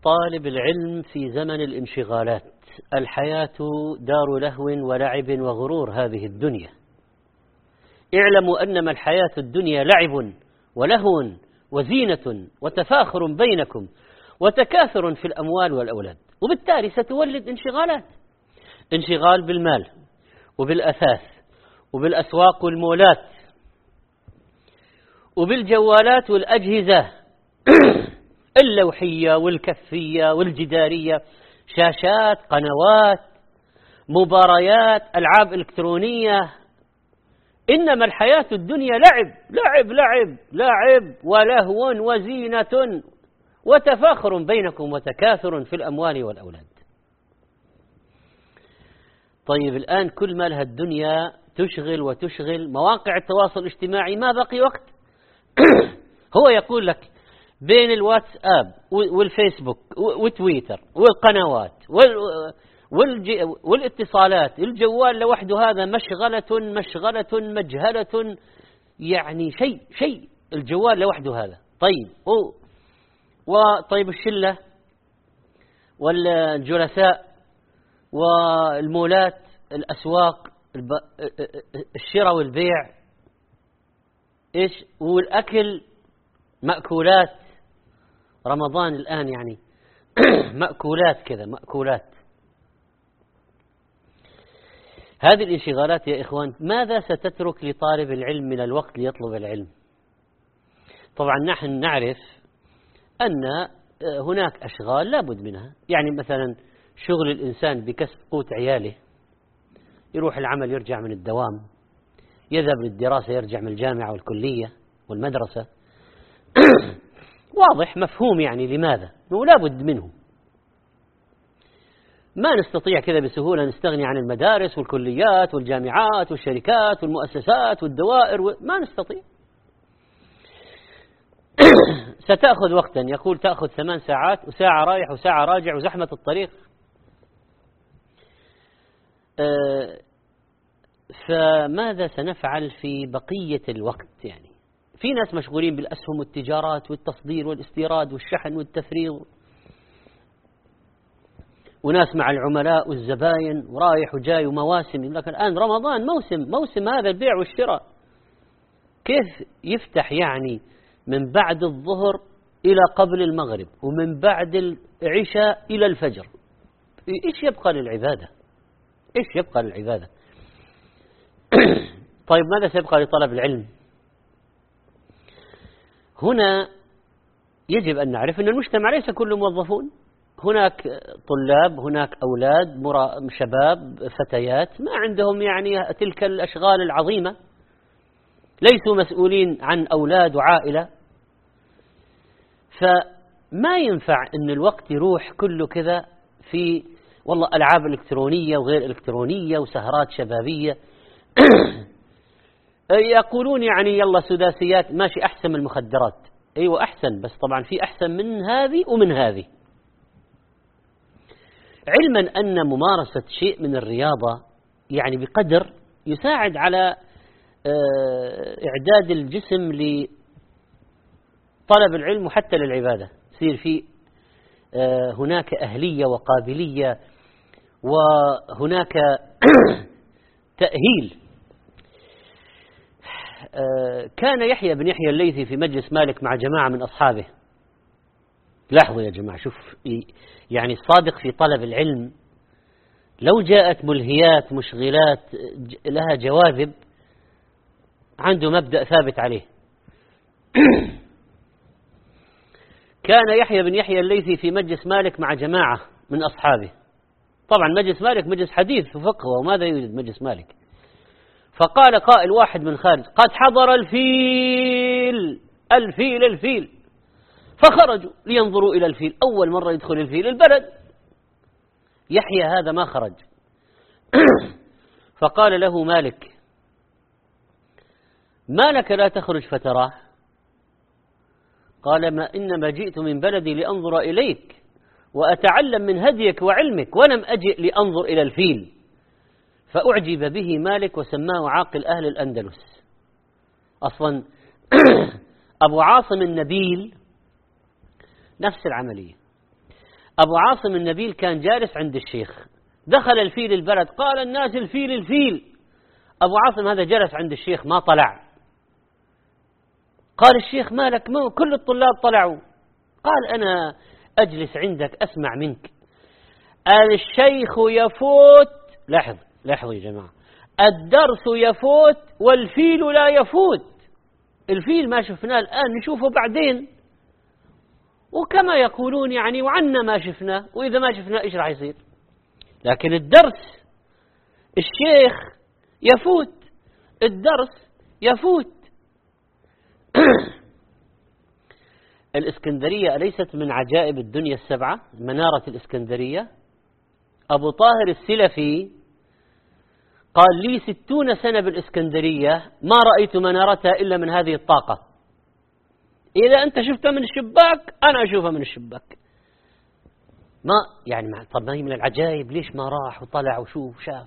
طالب العلم في زمن الانشغالات. الحياة دار لهو ولعب وغرور هذه الدنيا. اعلموا أنما الحياة الدنيا لعب ولهو وزينة وتفاخر بينكم وتكاثر في الأموال والأولاد، وبالتالي ستولد انشغالات، انشغال بالمال وبالأثاث وبالأسواق والمولات وبالجوالات والأجهزة اللوحية والكفية والجدارية، شاشات، قنوات، مباريات، ألعاب إلكترونية. إنما الحياة الدنيا لعب لعب لعب لعب ولهو وزينة وتفاخر بينكم وتكاثر في الأموال والأولاد. طيب الآن كل ما لها الدنيا تشغل وتشغل مواقع التواصل الاجتماعي، ما بقي وقت. هو يقول لك بين الواتساب والفيسبوك وتويتر والقنوات والاتصالات، الجوال لوحده هذا مشغلة مجهلة، يعني شيء الجوال لوحده هذا. طيب وطيب الشلة والجلساء والمولات، الأسواق، الشراء والبيع، إيش، والأكل، مأكولات رمضان الآن يعني مأكولات كذا، مأكولات. هذه الانشغالات يا إخوان ماذا ستترك لطالب العلم من الوقت ليطلب العلم؟ طبعا نحن نعرف أن هناك أشغال لا بد منها، يعني مثلا شغل الإنسان بكسب قوت عياله، يروح العمل يرجع من الدوام، يذهب للدراسة يرجع من الجامعة والكلية والمدرسة. واضح مفهوم يعني لماذا لا بد منه. ما نستطيع كذا بسهولة نستغني عن المدارس والكليات والجامعات والشركات والمؤسسات والدوائر ما نستطيع. ستأخذ وقتا، يقول تأخذ 8 ساعات وساعة رايح وساعة راجع وزحمة الطريق. فماذا سنفعل في بقية الوقت؟ يعني في ناس مشغولين بالأسهم والتجارات والتصدير والاستيراد والشحن والتفريغ، وناس مع العملاء والزباين ورايح وجاي ومواسم. لكن الآن رمضان موسم هذا البيع والشراء. كيف يفتح يعني من بعد الظهر إلى قبل المغرب ومن بعد العشاء إلى الفجر؟ إيش يبقى للعبادة؟ إيش يبقى للعبادة؟ طيب ماذا سيبقى لطلب العلم؟ هنا يجب أن نعرف أن المجتمع ليس كله موظفون، هناك طلاب، هناك أولاد، شباب، فتيات ما عندهم يعني تلك الأشغال العظيمة، ليسوا مسؤولين عن أولاد وعائلة. فما ينفع أن الوقت يروح كله كذا في والله ألعاب إلكترونية وغير إلكترونية وسهرات شبابية. يقولون يعني يلا سداسيات ماشي أحسن من المخدرات. أيوة أحسن، بس طبعا في أحسن من هذه ومن هذه. علما أن ممارسة شيء من الرياضة يعني بقدر يساعد على إعداد الجسم لطلب العلم وحتى للعبادة، يصير في هناك أهلية وقابلية وهناك تأهيل. كان يحيى بن يحيى الليثي في مجلس مالك مع جماعة من أصحابه. لاحظوا يا جماعة، شوف يعني الصادق في طلب العلم لو جاءت ملهيات مشغلات لها جواذب عنده مبدأ ثابت عليه. كان يحيى بن يحيى الليثي في مجلس مالك مع جماعة من أصحابه. طبعا مجلس مالك مجلس حديث في فقه، وماذا يوجد مجلس مالك؟ فقال قائل واحد من خارج: قد حضر الفيل. فخرجوا لينظروا إلى الفيل. أول مرة يدخل الفيل البلد. يحيى هذا ما خرج. فقال له مالك: ما لك لا تخرج فتراه؟ قال: ما إنما جئت من بلدي لأنظر إليك وأتعلم من هديك وعلمك، ولم أجئ لأنظر إلى الفيل. فأعجب به مالك وسماه عاقل أهل الأندلس. أصلا أبو عاصم النبيل نفس العملية. أبو عاصم النبيل كان جالس عند الشيخ، دخل الفيل البلد، قال الناس الفيل الفيل. أبو عاصم هذا جلس عند الشيخ ما طلع. قال الشيخ مالك؟ كل الطلاب طلعوا. قال أنا أجلس عندك أسمع منك. الشيخ يفوت، لاحظوا يا جماعة، الدرس يفوت والفيل لا يفوت. الفيل ما شفناه الآن، نشوفه بعدين، وكما يقولون يعني وعنا ما شفناه، وإذا ما شفناه إيش راح يصير؟ لكن الدرس الشيخ يفوت، الدرس يفوت. الإسكندرية أليست من عجائب الدنيا السبعة؟ منارة الإسكندرية. أبو طاهر السلفي قال لي 60 سنة بالإسكندرية ما رأيت منارتها إلا من هذه الطاقة. إذا أنت شفتها من الشباك أنا أشوفها من الشباك. ما يعني طب ما هي من العجائب، ليش ما راح وطلع وشوف شاف؟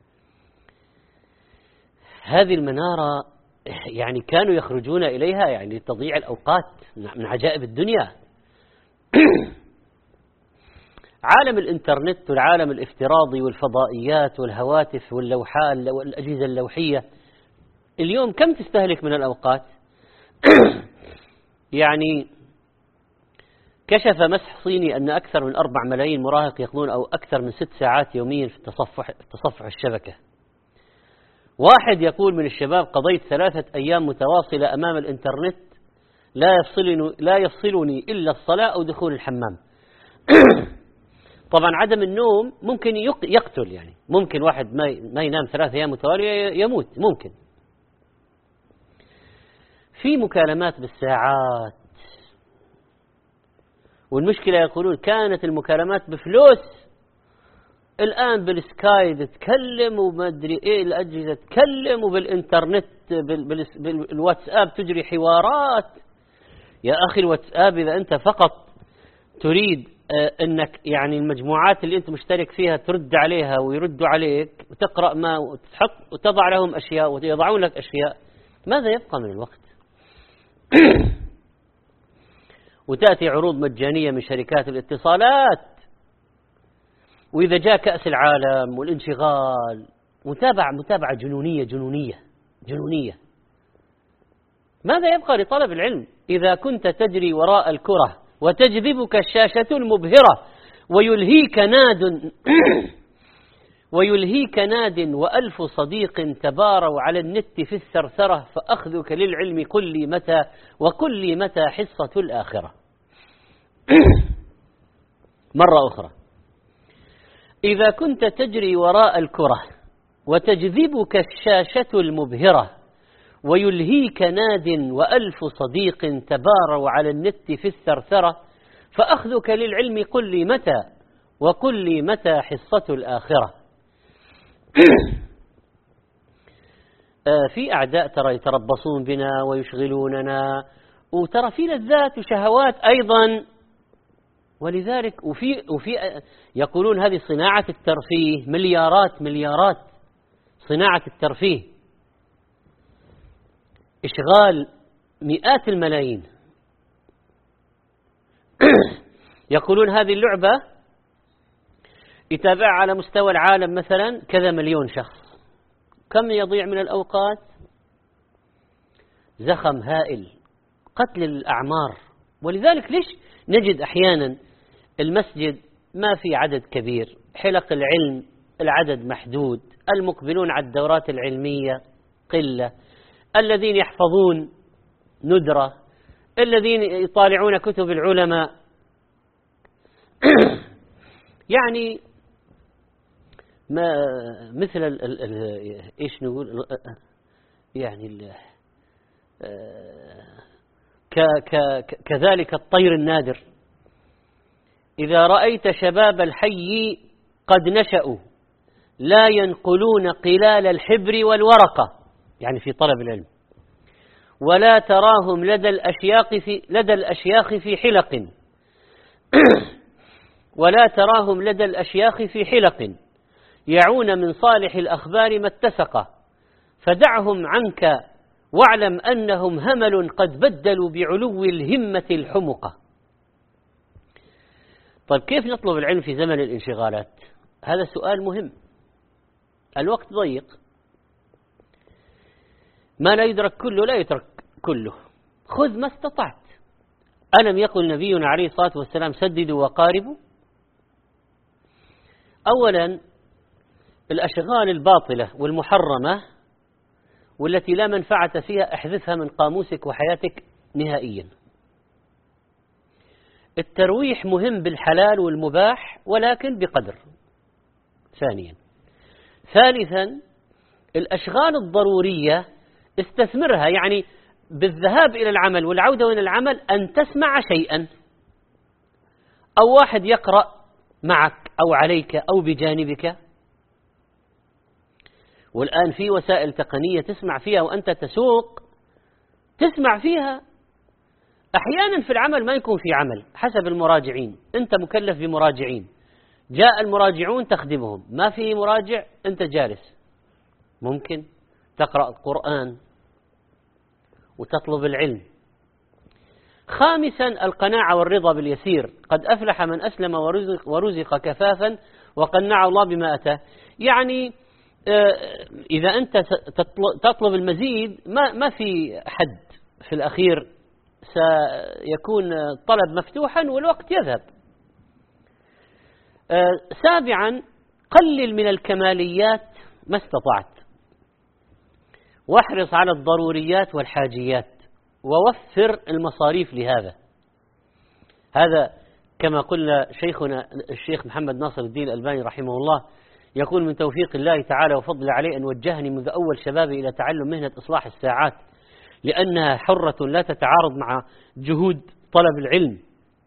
هذه المنارة يعني كانوا يخرجون إليها يعني لتضييع الأوقات، من عجائب الدنيا. عالم الإنترنت والعالم الافتراضي والفضائيات والهواتف واللوحات والأجهزة اللوحية اليوم كم تستهلك من الأوقات؟ يعني كشف مسح صيني أن أكثر من 4 ملايين مراهق يقضون أو أكثر من 6 ساعات يوميا في تصفح الشبكة. واحد يقول من الشباب قضيت 3 أيام متواصلة أمام الإنترنت لا يفصلني إلا الصلاة أو دخول الحمام. طبعا عدم النوم ممكن يقتل، يعني ممكن واحد ما ينام 3 أيام متوالية يموت ممكن. في مكالمات بالساعات، والمشكلة يقولون كانت المكالمات بفلوس، الآن بالسكاي تتكلم وما أدري إيه الأجهزة تتكلم، وبالإنترنت بالواتساب تجري حوارات. يا أخي الواتساب إذا أنت فقط تريد أنك يعني المجموعات اللي أنت مشترك فيها ترد عليها ويردوا عليك وتقرأ ما وتحط وتضع لهم أشياء ويضعون لك أشياء، ماذا يبقى من الوقت؟ وتأتي عروض مجانية من شركات الاتصالات، وإذا جاء كأس العالم والانشغال متابعة جنونية. ماذا يبقى لطلب العلم إذا كنت تجري وراء الكرة وتجذبك الشاشة المبهرة ويلهيك ناد وألف صديق تباروا على النت في الثرثرة، فأخذك للعلم وقل لي متى حصة الآخرة. مرة أخرى، إذا كنت تجري وراء الكرة وتجذبك الشاشة المبهرة ويلهيك ناد وألف صديق تباروا على النت في الثرثرة، فأخذك للعلم وقل لي متى حصة الآخرة. في أعداء ترى يتربصون بنا ويشغلوننا، وترى في لذات وشهوات أيضا. ولذلك وفي يقولون هذه صناعة الترفيه، مليارات صناعة الترفيه، إشغال مئات الملايين. يقولون هذه اللعبة يتابعها على مستوى العالم مثلا كذا مليون شخص. كم يضيع من الأوقات؟ زخم هائل، قتل الأعمار. ولذلك ليش نجد أحيانا المسجد ما في عدد كبير، حلق العلم العدد محدود، المقبلون على الدورات العلمية قلة، الذين يحفظون ندرة، الذين يطالعون كتب العلماء. يعني ما مثل ايش نقول يعني كذلك الطير النادر. إذا رأيت شباب الحي قد نشأوا لا ينقلون قلال الحبر والورقة، يعني في طلب العلم، ولا تراهم لدى الأشياخ في حلق ولا تراهم لدى الأشياخ في حلق يعون من صالح الأخبار ما اتسق، فدعهم عنك واعلم أنهم همل قد بدلوا بعلو الهمة الحمقة. طيب كيف نطلب العلم في زمن الانشغالات؟ هذا سؤال مهم. الوقت ضيق، ما لا يدرك كله لا يترك كله، خذ ما استطعت. ألم يقل نبينا عليه الصلاة والسلام سددوا وقاربوا؟ أولا الأشغال الباطلة والمحرمة والتي لا منفعة فيها احذفها من قاموسك وحياتك نهائيا. الترويح مهم بالحلال والمباح ولكن بقدر. ثانيا، ثالثا الأشغال الضرورية استثمرها، يعني بالذهاب إلى العمل والعودة إلى العمل أن تسمع شيئا، أو واحد يقرأ معك أو عليك أو بجانبك. والآن في وسائل تقنية تسمع فيها وأنت تسوق، تسمع فيها. أحيانا في العمل ما يكون في عمل حسب المراجعين، أنت مكلف بمراجعين، جاء المراجعون تخدمهم، ما في مراجع أنت جالس، ممكن تقرأ القرآن وتطلب العلم. خامسا القناعة والرضا باليسير، قد أفلح من أسلم ورزق كفافا وقنع الله بما أتاه. يعني إذا أنت تطلب المزيد ما في حد، في الأخير سيكون الطلب مفتوحا والوقت يذهب. سابعا قلل من الكماليات ما استطعت، واحرص على الضروريات والحاجيات، ووفر المصاريف لهذا. هذا كما قلنا شيخنا الشيخ محمد ناصر الدين الألباني رحمه الله يقول: من توفيق الله تعالى وفضل عليه أن وجهني منذ أول شبابي إلى تعلم مهنة إصلاح الساعات، لأنها حرة لا تتعارض مع جهود طلب العلم.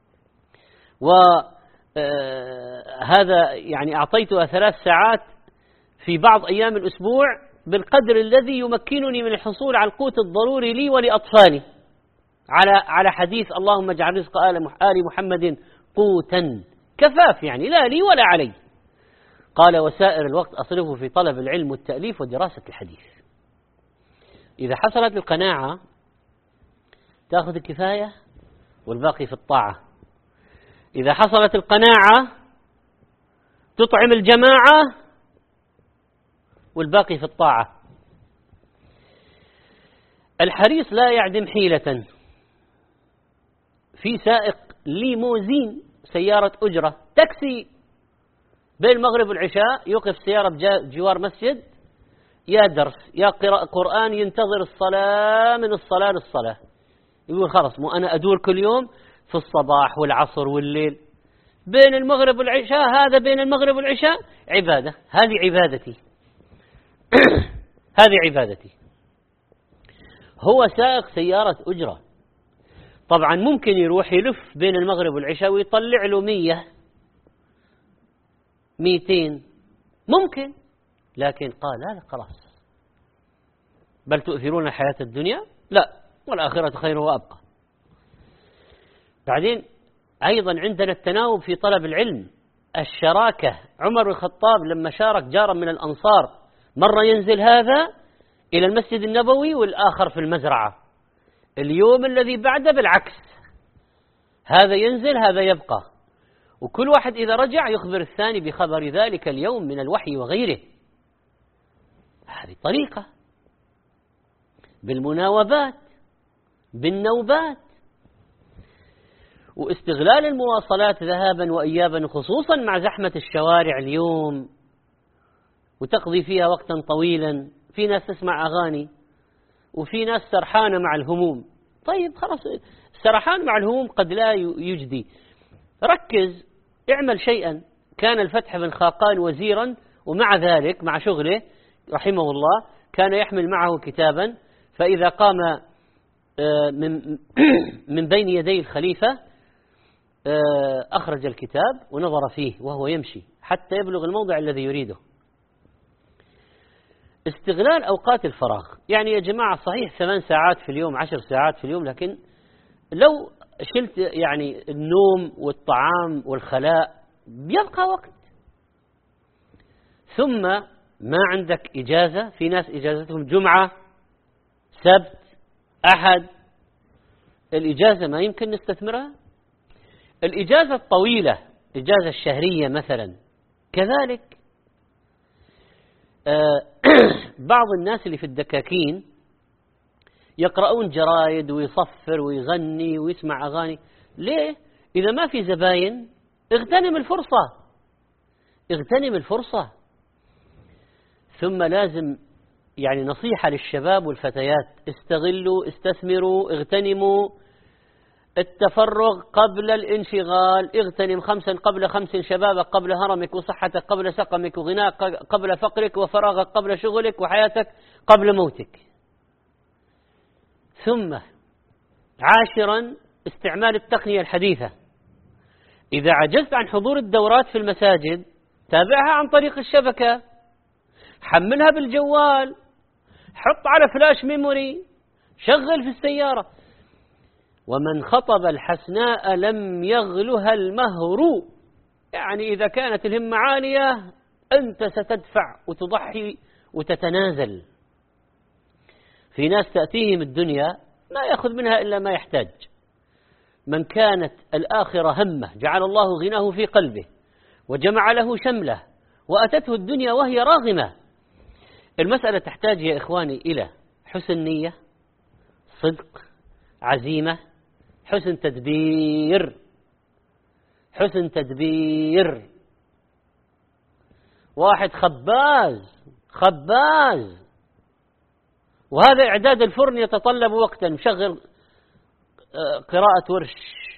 وهذا يعني أعطيتها 3 ساعات في بعض أيام الأسبوع بالقدر الذي يمكنني من الحصول على القوت الضروري لي ولأطفالي، على حديث اللهم اجعل رزق آل محمد قوتا، كفاف يعني لا لي ولا علي. قال: وسائر الوقت أصرفه في طلب العلم والتأليف ودراسة الحديث. إذا حصلت القناعة تأخذ الكفاية والباقي في الطاعة. إذا حصلت القناعة تطعم الجماعة والباقي في الطاعة. الحريص لا يعدم حيلة. في سائق ليموزين، سيارة أجرة، تاكسي، بين المغرب والعشاء يوقف سيارة بجوار مسجد، يا درس يا قراءة قرآن، ينتظر الصلاة من الصلاة للصلاة. يقول خلاص مو أنا أدور كل يوم في الصباح والعصر والليل بين المغرب والعشاء، هذا بين المغرب والعشاء عبادة، هذه عبادتي. هذه عبادتي. هو سائق سيارة أجرة، طبعا ممكن يروح يلف بين المغرب والعشاء ويطلع له 100 200 ممكن، لكن قال لا خلاص، بل تؤثرون الحياة الدنيا لا والآخرة خير وأبقى. بعدين أيضا عندنا التناوب في طلب العلم، الشراكة. عمر بن الخطاب لما شارك جارا من الأنصار، مرة ينزل هذا إلى المسجد النبوي والآخر في المزرعة، اليوم الذي بعده بالعكس، هذا ينزل هذا يبقى، وكل واحد إذا رجع يخبر الثاني بخبر ذلك اليوم من الوحي وغيره. هذه طريقة، بالمناوبات، بالنوبات، واستغلال المواصلات ذهابا وإيابا، خصوصا مع زحمة الشوارع اليوم وتقضي فيها وقتا طويلا. في ناس تسمع أغاني وفي ناس سرحانة مع الهموم. طيب خلاص، السرحان مع الهموم قد لا يجدي. ركز، اعمل شيئا. كان الفتح بن خاقان وزيرا، ومع ذلك مع شغله رحمه الله كان يحمل معه كتابا، فإذا قام من بين يدي الخليفة أخرج الكتاب ونظر فيه وهو يمشي حتى يبلغ الموضع الذي يريده. استغلال أوقات الفراغ. يعني يا جماعة صحيح 8 ساعات في اليوم 10 ساعات في اليوم، لكن لو شلت يعني النوم والطعام والخلاء بيبقى وقت. ثم ما عندك إجازة، في ناس إجازتهم جمعة سبت أحد، الإجازة ما يمكن نستثمرها. الإجازة الطويلة الإجازة الشهرية مثلا. كذلك بعض الناس اللي في الدكاكين يقرؤون جرايد ويصفر ويغني ويسمع أغاني. ليه؟ إذا ما في زباين اغتنم الفرصة، اغتنم الفرصة. ثم لازم يعني نصيحة للشباب والفتيات: استغلوا، استثمروا، اغتنموا التفرغ قبل الانشغال. اغتنم 5 قبل 5: شبابك قبل هرمك، وصحتك قبل سقمك، وغناك قبل فقرك، وفراغك قبل شغلك، وحياتك قبل موتك. ثم 10: استعمال التقنية الحديثة. إذا عجزت عن حضور الدورات في المساجد تابعها عن طريق الشبكة، حملها بالجوال، حط على فلاش ميموري، شغل في السيارة. ومن خطب الحسناء لم يغلها المهر. يعني إذا كانت الهمة عالية أنت ستدفع وتضحي وتتنازل. في ناس تأتيهم الدنيا ما يأخذ منها إلا ما يحتاج. من كانت الآخرة همه جعل الله غناه في قلبه وجمع له شمله، وأتته الدنيا وهي راغمة. المسألة تحتاج يا إخواني إلى حسن نية، صدق، عزيمة، حسن تدبير، حسن تدبير. واحد خباز وهذا إعداد الفرن يتطلب وقتا، مشغل قراءة ورش،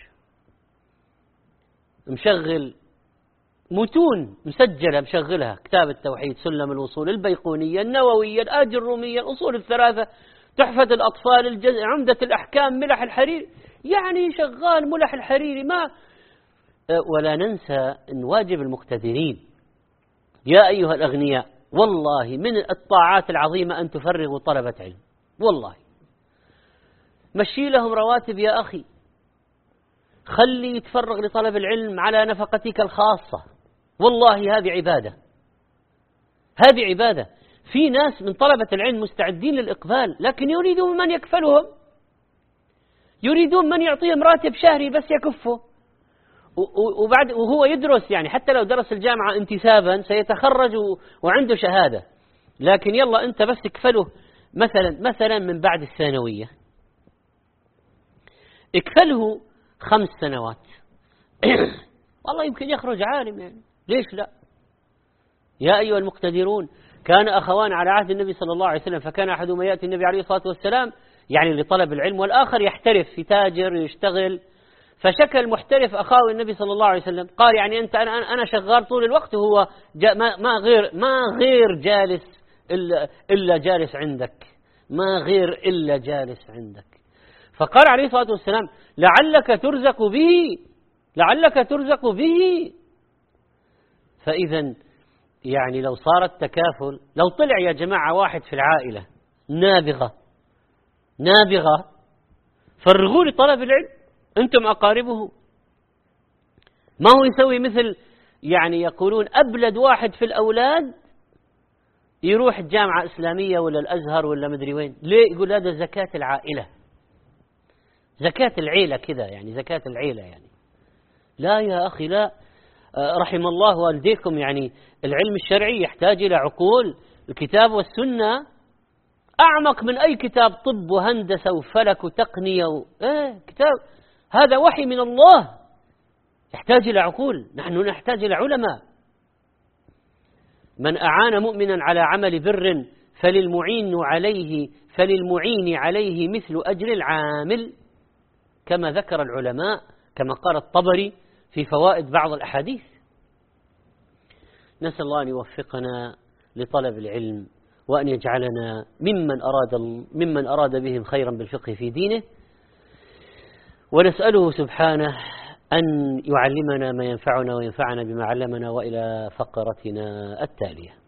مشغل متون مسجلة، مشغلها: كتاب التوحيد، سلم الوصول، البيقونية، النووية، الآج الرومية، الأصول الثلاثة، تحفة الأطفال، عمدة الأحكام، ملح الحريري. يعني شغال ملح الحريري ما. ولا ننسى أن واجب المقتدرين يا أيها الأغنياء، والله من الطاعات العظيمة أن تفرغوا طلبة علم. والله مشي لهم رواتب يا أخي، خلي يتفرغ لطلب العلم على نفقتك الخاصة. والله هذه عبادة، هذه عبادة. في ناس من طلبة العلم مستعدين للإقبال، لكن يريدون من يكفلهم، يريدون من يعطيهم راتب شهري بس يكفه. وهو يدرس، يعني حتى لو درس الجامعة انتسابا سيتخرج وعنده شهادة، لكن يلا أنت بس اكفله مثلا من بعد الثانوية، اكفله 5 سنوات. والله يمكن يخرج عالم، يعني ليش لا؟ يا أيها المقتدرون، كان أخوان على عهد النبي صلى الله عليه وسلم، فكان أحدهما يأتي النبي عليه الصلاة والسلام يعني لطلب العلم، والآخر يحترف في تاجر يشتغل. فشكى المحترف أخاه النبي صلى الله عليه وسلم، قال: يعني أنا شغال طول الوقت، وهو ما غير جالس إلا جالس عندك، ما غير إلا جالس عندك. فقال عليه الصلاة والسلام: لعلك ترزق به، لعلك ترزق به. فإذا يعني لو صار التكافل، لو طلع يا جماعة واحد في العائلة نابغة فرغوا لطلب العلم، أنتم أقاربه. ما هو يسوي مثل يعني يقولون أبلد واحد في الأولاد يروح الجامعة إسلامية ولا الأزهر ولا مدري وين. ليه؟ يقول هذا زكاة العائلة، زكاة العيلة كذا، يعني زكاة العيلة. يعني لا يا أخي لا، رحم الله والديكم. يعني العلم الشرعي يحتاج إلى عقول. الكتاب والسنة أعمق من أي كتاب طب وهندسة وفلك وتقنية كتاب، هذا وحي من الله، يحتاج إلى عقول. نحن نحتاج إلى علماء. من أعان مؤمنا على عمل بر فللمعين عليه مثل أجر العامل، كما ذكر العلماء، كما قال الطبري في فوائد بعض الأحاديث. نسأل الله أن يوفقنا لطلب العلم، وأن يجعلنا ممن أراد بهم خيرا بالفقه في دينه، ونسأله سبحانه أن يعلمنا ما ينفعنا وينفعنا بما علمنا. وإلى فقرتنا التالية.